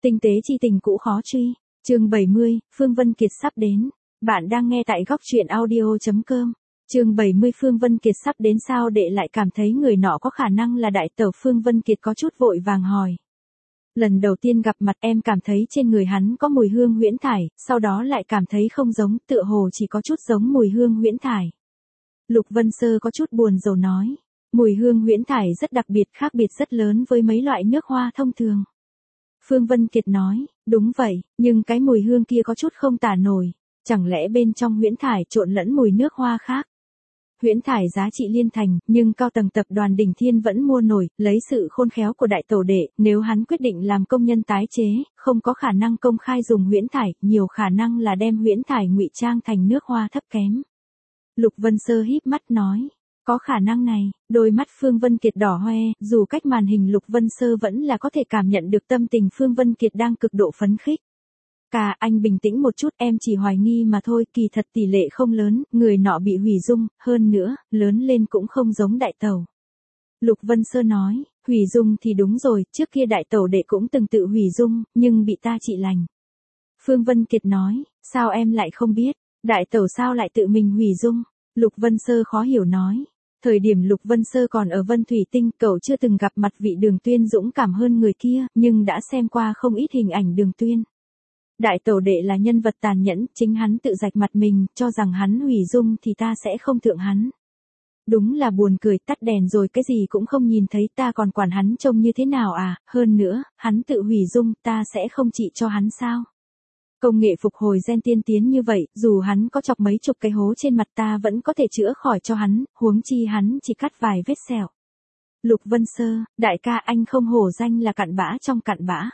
Tinh tế chi tình cũ khó truy. Chương 70, Phương Vân Kiệt sắp đến. Bạn đang nghe tại góc truyện audio.com. Chương 70 Phương Vân Kiệt sắp đến sao đệ lại cảm thấy người nọ có khả năng là đại tẩu. Phương Vân Kiệt có chút vội vàng hỏi. Lần đầu tiên gặp mặt em cảm thấy trên người hắn có mùi hương huyễn thải, sau đó lại cảm thấy không giống, tựa hồ chỉ có chút giống mùi hương huyễn thải. Lục Vân Sơ có chút buồn rầu nói. Mùi hương huyễn thải rất đặc biệt, khác biệt rất lớn với mấy loại nước hoa thông thường. Phương Vân Kiệt nói, đúng vậy, nhưng cái mùi hương kia có chút không tả nổi, chẳng lẽ bên trong huyễn thải trộn lẫn mùi nước hoa khác. Huyễn thải giá trị liên thành, nhưng cao tầng tập đoàn Đỉnh Thiên vẫn mua nổi, lấy sự khôn khéo của đại tổ đệ, nếu hắn quyết định làm công nhân tái chế, không có khả năng công khai dùng huyễn thải, nhiều khả năng là đem huyễn thải ngụy trang thành nước hoa thấp kém. Lục Vân Sơ híp mắt nói. Có khả năng này, đôi mắt Phương Vân Kiệt đỏ hoe, dù cách màn hình Lục Vân Sơ vẫn là có thể cảm nhận được tâm tình Phương Vân Kiệt đang cực độ phấn khích. Cả anh bình tĩnh một chút, em chỉ hoài nghi mà thôi, kỳ thật tỷ lệ không lớn, người nọ bị hủy dung, hơn nữa, lớn lên cũng không giống đại tẩu. Lục Vân Sơ nói, hủy dung thì đúng rồi, trước kia đại tẩu đệ cũng từng tự hủy dung, nhưng bị ta trị lành. Phương Vân Kiệt nói, sao em lại không biết, đại tẩu sao lại tự mình hủy dung? Lục Vân Sơ khó hiểu nói. Thời điểm Lục Vân Sơ còn ở Vân Thủy Tinh, cậu chưa từng gặp mặt vị Đường Tuyên dũng cảm hơn người kia, nhưng đã xem qua không ít hình ảnh Đường Tuyên. Đại tổ đệ là nhân vật tàn nhẫn, chính hắn tự rạch mặt mình, cho rằng hắn hủy dung thì ta sẽ không thượng hắn. Đúng là buồn cười, tắt đèn rồi cái gì cũng không nhìn thấy, ta còn quản hắn trông như thế nào à, hơn nữa, hắn tự hủy dung, ta sẽ không trị cho hắn sao? Công nghệ phục hồi gen tiên tiến như vậy, dù hắn có chọc mấy chục cái hố trên mặt ta vẫn có thể chữa khỏi cho hắn, huống chi hắn chỉ cắt vài vết sẹo. Lục Vân Sơ, đại ca anh không hổ danh là cặn bã trong cặn bã.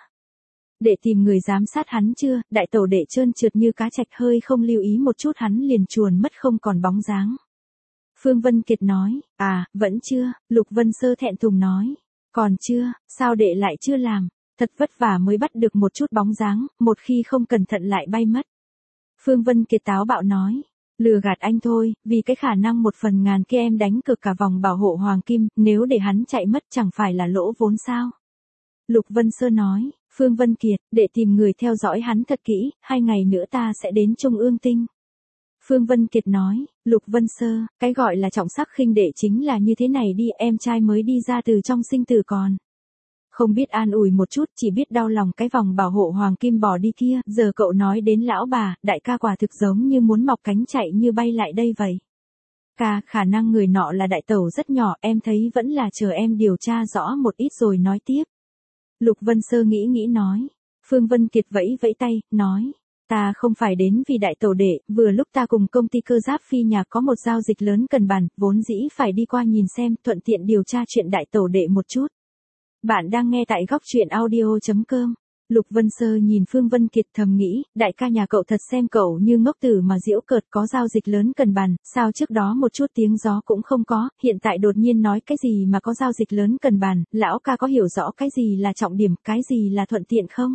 Để tìm người giám sát hắn chưa, đại tẩu đệ trơn trượt như cá trạch, hơi không lưu ý một chút hắn liền chuồn mất không còn bóng dáng. Phương Vân Kiệt nói, vẫn chưa, Lục Vân Sơ thẹn thùng nói. Còn chưa, sao đệ lại chưa làm? Thật vất vả mới bắt được một chút bóng dáng, một khi không cẩn thận lại bay mất. Phương Vân Kiệt táo bạo nói, lừa gạt anh thôi, vì cái khả năng 1/1000 kia em đánh cược cả vòng bảo hộ hoàng kim, nếu để hắn chạy mất chẳng phải là lỗ vốn sao? Lục Vân Sơ nói, Phương Vân Kiệt, để tìm người theo dõi hắn thật kỹ, 2 ngày nữa ta sẽ đến Trung Ương Tinh. Phương Vân Kiệt nói, Lục Vân Sơ, cái gọi là trọng sắc khinh đệ chính là như thế này đi, em trai mới đi ra từ trong sinh tử còn. Không biết an ủi một chút, chỉ biết đau lòng cái vòng bảo hộ hoàng kim bỏ đi kia, giờ cậu nói đến lão bà, đại ca quả thực giống như muốn mọc cánh chạy như bay lại đây vậy. Khả năng người nọ là đại tẩu rất nhỏ, em thấy vẫn là chờ em điều tra rõ một ít rồi nói tiếp. Lục Vân Sơ nghĩ nói. Phương Vân Kiệt vẫy vẫy tay, nói. Ta không phải đến vì đại tẩu đệ, vừa lúc ta cùng công ty cơ giáp phi nhà có một giao dịch lớn cần bàn, vốn dĩ phải đi qua nhìn xem, thuận tiện điều tra chuyện đại tẩu đệ một chút. Bạn đang nghe tại góc truyện audio.com. Lục Vân Sơ nhìn Phương Vân Kiệt thầm nghĩ, đại ca nhà cậu thật xem cậu như ngốc tử mà giễu cợt, có giao dịch lớn cần bàn, sao trước đó một chút tiếng gió cũng không có, hiện tại đột nhiên nói cái gì mà có giao dịch lớn cần bàn, lão ca có hiểu rõ cái gì là trọng điểm, cái gì là thuận tiện không?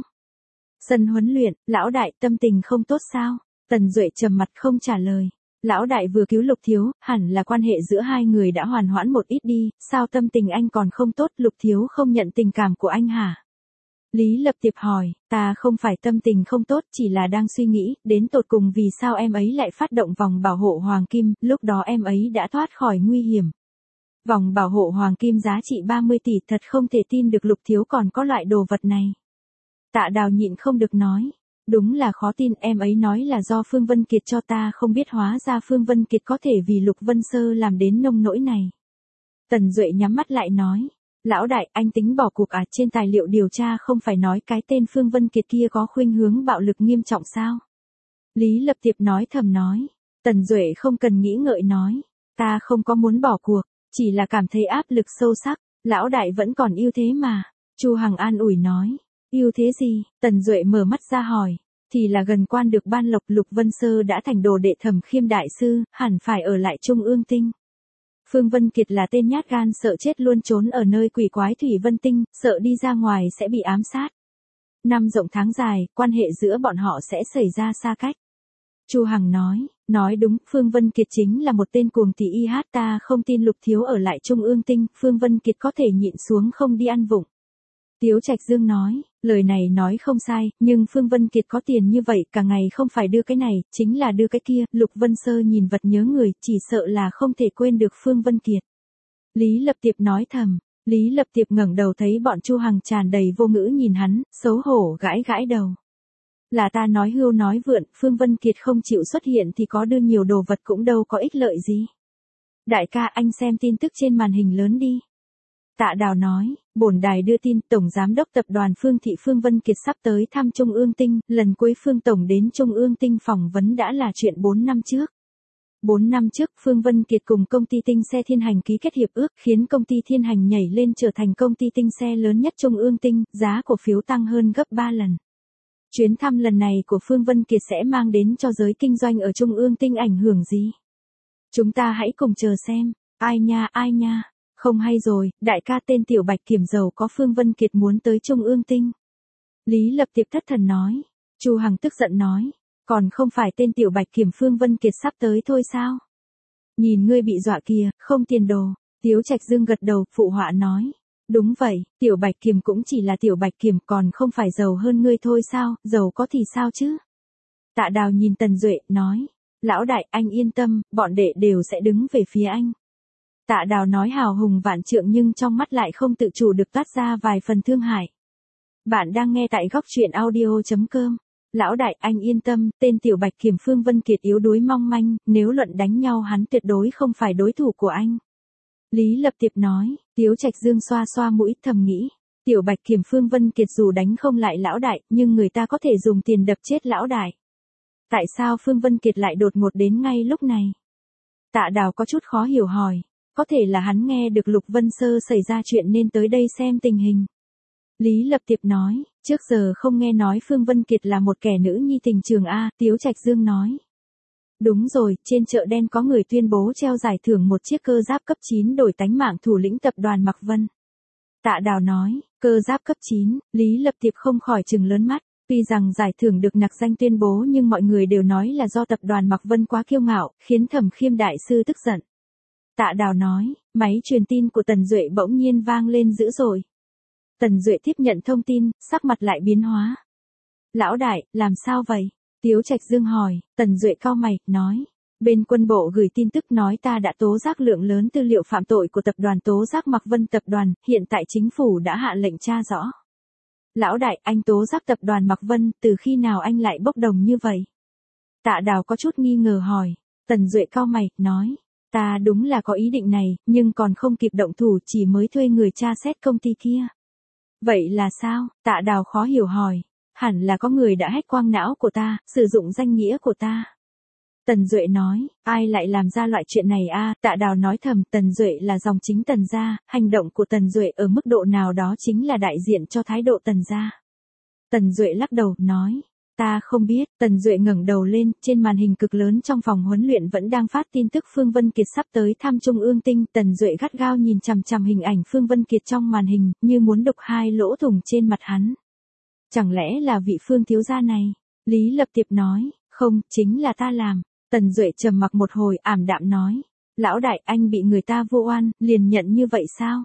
Sân huấn luyện, lão đại tâm tình không tốt sao? Tần Duệ trầm mặt không trả lời. Lão đại vừa cứu Lục Thiếu, hẳn là quan hệ giữa hai người đã hoàn hoãn một ít đi, sao tâm tình anh còn không tốt, Lục Thiếu không nhận tình cảm của anh hả? Lý Lập Tiệp hỏi, ta không phải tâm tình không tốt, chỉ là đang suy nghĩ, đến tột cùng vì sao em ấy lại phát động vòng bảo hộ hoàng kim, lúc đó em ấy đã thoát khỏi nguy hiểm. Vòng bảo hộ hoàng kim giá trị 30 tỷ, thật không thể tin được Lục Thiếu còn có loại đồ vật này. Tạ Đào nhịn không được nói. Đúng là khó tin, em ấy nói là do Phương Vân Kiệt cho ta, không biết hóa ra Phương Vân Kiệt có thể vì Lục Vân Sơ làm đến nông nỗi này. Tần Duệ nhắm mắt lại nói, lão đại, anh tính bỏ cuộc à, trên tài liệu điều tra không phải nói cái tên Phương Vân Kiệt kia có khuynh hướng bạo lực nghiêm trọng sao? Lý Lập Tiệp nói thầm nói, Tần Duệ không cần nghĩ ngợi nói, ta không có muốn bỏ cuộc, chỉ là cảm thấy áp lực sâu sắc, lão đại vẫn còn yêu thế mà. Chu Hằng an ủi nói. Yêu thế gì? Tần Duệ mở mắt ra hỏi. Thì là gần quan được ban lộc, Lục Vân Sơ đã thành đồ đệ Thẩm Khiêm đại sư, hẳn phải ở lại Trung Ương Tinh. Phương Vân Kiệt là tên nhát gan sợ chết luôn trốn ở nơi quỷ quái Thủy Vân Tinh, sợ đi ra ngoài sẽ bị ám sát. Năm rộng tháng dài, quan hệ giữa bọn họ sẽ xảy ra xa cách. Chu Hằng nói đúng, Phương Vân Kiệt chính là một tên cuồng tỷ y hát, ta không tin Lục Thiếu ở lại Trung Ương Tinh, Phương Vân Kiệt có thể nhịn xuống không đi ăn vụng. Tiếu Trạch Dương nói, Lời này nói không sai, nhưng Phương Vân Kiệt có tiền như vậy cả ngày không phải đưa cái này, chính là đưa cái kia, Lục Vân Sơ nhìn vật nhớ người, chỉ sợ là không thể quên được Phương Vân Kiệt. Lý Lập Tiệp nói thầm, Lý Lập Tiệp ngẩng đầu thấy bọn Chu Hằng tràn đầy vô ngữ nhìn hắn, xấu hổ gãi gãi đầu. Là ta nói hưu nói vượn, Phương Vân Kiệt không chịu xuất hiện thì có đưa nhiều đồ vật cũng đâu có ích lợi gì. Đại ca anh xem tin tức trên màn hình lớn đi. Tạ Đào nói, bổn đài đưa tin Tổng Giám đốc Tập đoàn Phương Thị Phương Vân Kiệt sắp tới thăm Trung ương Tinh, lần cuối Phương Tổng đến Trung ương Tinh phỏng vấn đã là chuyện 4 năm trước. 4 năm trước, Phương Vân Kiệt cùng công ty Tinh Xe Thiên Hành ký kết hiệp ước khiến công ty Thiên Hành nhảy lên trở thành công ty Tinh Xe lớn nhất Trung ương Tinh, giá cổ phiếu tăng hơn gấp 3 lần. Chuyến thăm lần này của Phương Vân Kiệt sẽ mang đến cho giới kinh doanh ở Trung ương Tinh ảnh hưởng gì? Chúng ta hãy cùng chờ xem, ai nha. Không hay rồi, đại ca tên Tiểu Bạch Kiểm giàu có Phương Vân Kiệt muốn tới Trung ương Tinh. Lý Lập Tiệp thất thần nói. Chu Hằng tức giận nói. Còn không phải tên Tiểu Bạch Kiểm Phương Vân Kiệt sắp tới thôi sao? Nhìn ngươi bị dọa kìa, không tiền đồ. Tiếu Trạch Dương gật đầu, phụ họa nói. Đúng vậy, Tiểu Bạch Kiểm cũng chỉ là Tiểu Bạch Kiểm còn không phải giàu hơn ngươi thôi sao, giàu có thì sao chứ? Tạ Đào nhìn Tần Duệ, nói. Lão đại, anh yên tâm, bọn đệ đều sẽ đứng về phía anh. Tạ Đào nói hào hùng vạn trượng nhưng trong mắt lại không tự chủ được toát ra vài phần thương hại. Bạn đang nghe tại góc truyện audio.com. Lão đại, anh yên tâm, tên Tiểu Bạch Kiểm Phương Vân Kiệt yếu đuối mong manh, nếu luận đánh nhau hắn tuyệt đối không phải đối thủ của anh. Lý Lập Tiệp nói, Tiếu Trạch Dương xoa xoa mũi thầm nghĩ. Tiểu Bạch Kiểm Phương Vân Kiệt dù đánh không lại lão đại, nhưng người ta có thể dùng tiền đập chết lão đại. Tại sao Phương Vân Kiệt lại đột ngột đến ngay lúc này? Tạ Đào có chút khó hiểu hỏi. Có thể là hắn nghe được Lục Vân Sơ xảy ra chuyện nên tới đây xem tình hình. Lý Lập Tiệp nói, trước giờ không nghe nói Phương Vân Kiệt là một kẻ nữ nhi tình trường A, Tiếu Trạch Dương nói. Đúng rồi, trên chợ đen có người tuyên bố treo giải thưởng một chiếc cơ giáp cấp 9 đổi tánh mạng thủ lĩnh tập đoàn Mạc Vân. Tạ Đào nói, cơ giáp cấp 9, Lý Lập Tiệp không khỏi trừng lớn mắt. Tuy rằng giải thưởng được nặc danh tuyên bố nhưng mọi người đều nói là do tập đoàn Mạc Vân quá kiêu ngạo, khiến Thẩm Khiêm đại sư tức giận. Tạ Đào nói, máy truyền tin của Tần Duệ bỗng nhiên vang lên dữ dội. Tần Duệ tiếp nhận thông tin, sắc mặt lại biến hóa. Lão đại, làm sao vậy? Tiếu Trạch Dương hỏi, Tần Duệ cau mày, nói. Bên quân bộ gửi tin tức nói ta đã tố giác lượng lớn tư liệu phạm tội của tập đoàn tố giác Mạc Vân tập đoàn, hiện tại chính phủ đã hạ lệnh tra rõ. Lão đại, anh tố giác tập đoàn Mạc Vân, từ khi nào anh lại bốc đồng như vậy? Tạ Đào có chút nghi ngờ hỏi. Tần Duệ cau mày, nói. Ta đúng là có ý định này, nhưng còn không kịp động thủ chỉ mới thuê người tra xét công ty kia. Vậy là sao? Tạ Đào khó hiểu hỏi. Hẳn là có người đã hack quang não của ta, sử dụng danh nghĩa của ta. Tần Duệ nói, ai lại làm ra loại chuyện này a? Tạ Đào nói thầm, Tần Duệ là dòng chính Tần gia, hành động của Tần Duệ ở mức độ nào đó chính là đại diện cho thái độ Tần gia. Tần Duệ lắc đầu, nói. Ta không biết, Tần Duệ ngẩng đầu lên, trên màn hình cực lớn trong phòng huấn luyện vẫn đang phát tin tức Phương Vân Kiệt sắp tới thăm Trung ương Tinh, Tần Duệ gắt gao nhìn chằm chằm hình ảnh Phương Vân Kiệt trong màn hình, như muốn đục hai lỗ thủng trên mặt hắn. Chẳng lẽ là vị Phương thiếu gia này? Lý Lập Tiệp nói, không, chính là ta làm. Tần Duệ trầm mặc một hồi, ảm đạm nói, lão đại, anh bị người ta vu oan, liền nhận như vậy sao?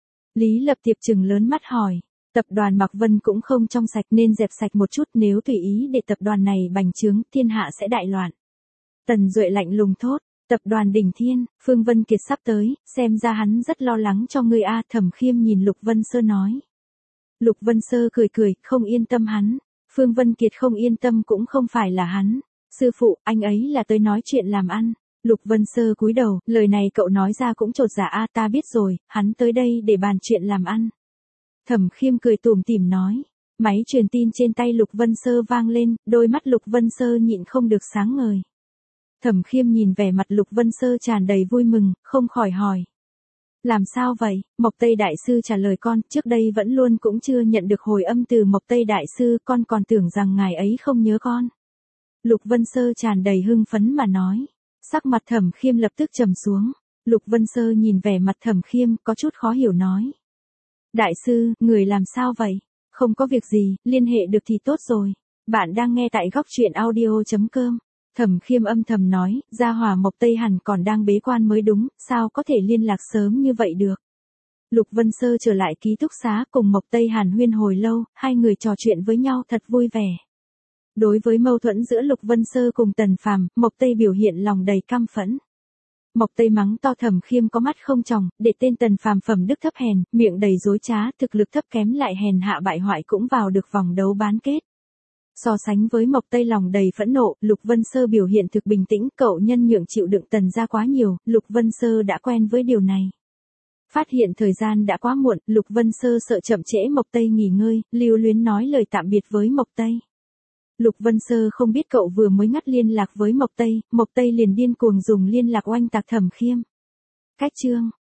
Lý Lập Tiệp trừng lớn mắt hỏi. Tập đoàn Mạc Vân cũng không trong sạch nên dẹp sạch một chút, nếu tùy ý để tập đoàn này bành trướng, thiên hạ sẽ đại loạn. Tần Duệ lạnh lùng thốt, tập đoàn Đỉnh Thiên, Phương Vân Kiệt sắp tới, xem ra hắn rất lo lắng cho ngươi a. Thẩm Khiêm nhìn Lục Vân Sơ nói. Lục Vân Sơ cười, không yên tâm hắn. Phương Vân Kiệt không yên tâm cũng không phải là hắn. Sư phụ, anh ấy là tới nói chuyện làm ăn. Lục Vân Sơ cúi đầu, lời này cậu nói ra cũng chột dạ a. Ta biết rồi, hắn tới đây để bàn chuyện làm ăn. Thẩm Khiêm cười tủm tỉm nói. Máy truyền tin trên tay Lục Vân Sơ vang lên, đôi mắt Lục Vân Sơ nhịn không được sáng ngời. Thẩm Khiêm nhìn vẻ mặt Lục Vân Sơ tràn đầy vui mừng, không khỏi hỏi. Làm sao vậy? Mộc Tây Đại Sư trả lời con, trước đây vẫn luôn cũng chưa nhận được hồi âm từ Mộc Tây Đại Sư, con còn tưởng rằng ngài ấy không nhớ con. Lục Vân Sơ tràn đầy hưng phấn mà nói. Sắc mặt Thẩm Khiêm lập tức trầm xuống. Lục Vân Sơ nhìn vẻ mặt Thẩm Khiêm, có chút khó hiểu nói. Đại sư, người làm sao vậy? Không có việc gì, liên hệ được thì tốt rồi. Bạn đang nghe tại góc truyện audio.com. Thẩm Khiêm âm thầm nói, gia hỏa Mộc Tây hẳn còn đang bế quan mới đúng, sao có thể liên lạc sớm như vậy được? Lục Vân Sơ trở lại ký túc xá cùng Mộc Tây hàn huyên hồi lâu, hai người trò chuyện với nhau thật vui vẻ. Đối với mâu thuẫn giữa Lục Vân Sơ cùng Tần Phàm, Mộc Tây biểu hiện lòng đầy căm phẫn. Mộc Tây mắng to Thẩm Khiêm có mắt không tròng, để tên Tần Phàm phẩm đức thấp hèn, miệng đầy dối trá, thực lực thấp kém lại hèn hạ bại hoại cũng vào được vòng đấu bán kết. So sánh với Mộc Tây lòng đầy phẫn nộ, Lục Vân Sơ biểu hiện thực bình tĩnh, cậu nhân nhượng chịu đựng Tần gia quá nhiều, Lục Vân Sơ đã quen với điều này. Phát hiện thời gian đã quá muộn, Lục Vân Sơ sợ chậm trễ Mộc Tây nghỉ ngơi, lưu luyến nói lời tạm biệt với Mộc Tây. Lục Vân Sơ không biết cậu vừa mới ngắt liên lạc với Mộc Tây liền điên cuồng dùng liên lạc oanh tạc Thẩm Khiêm. Cách chương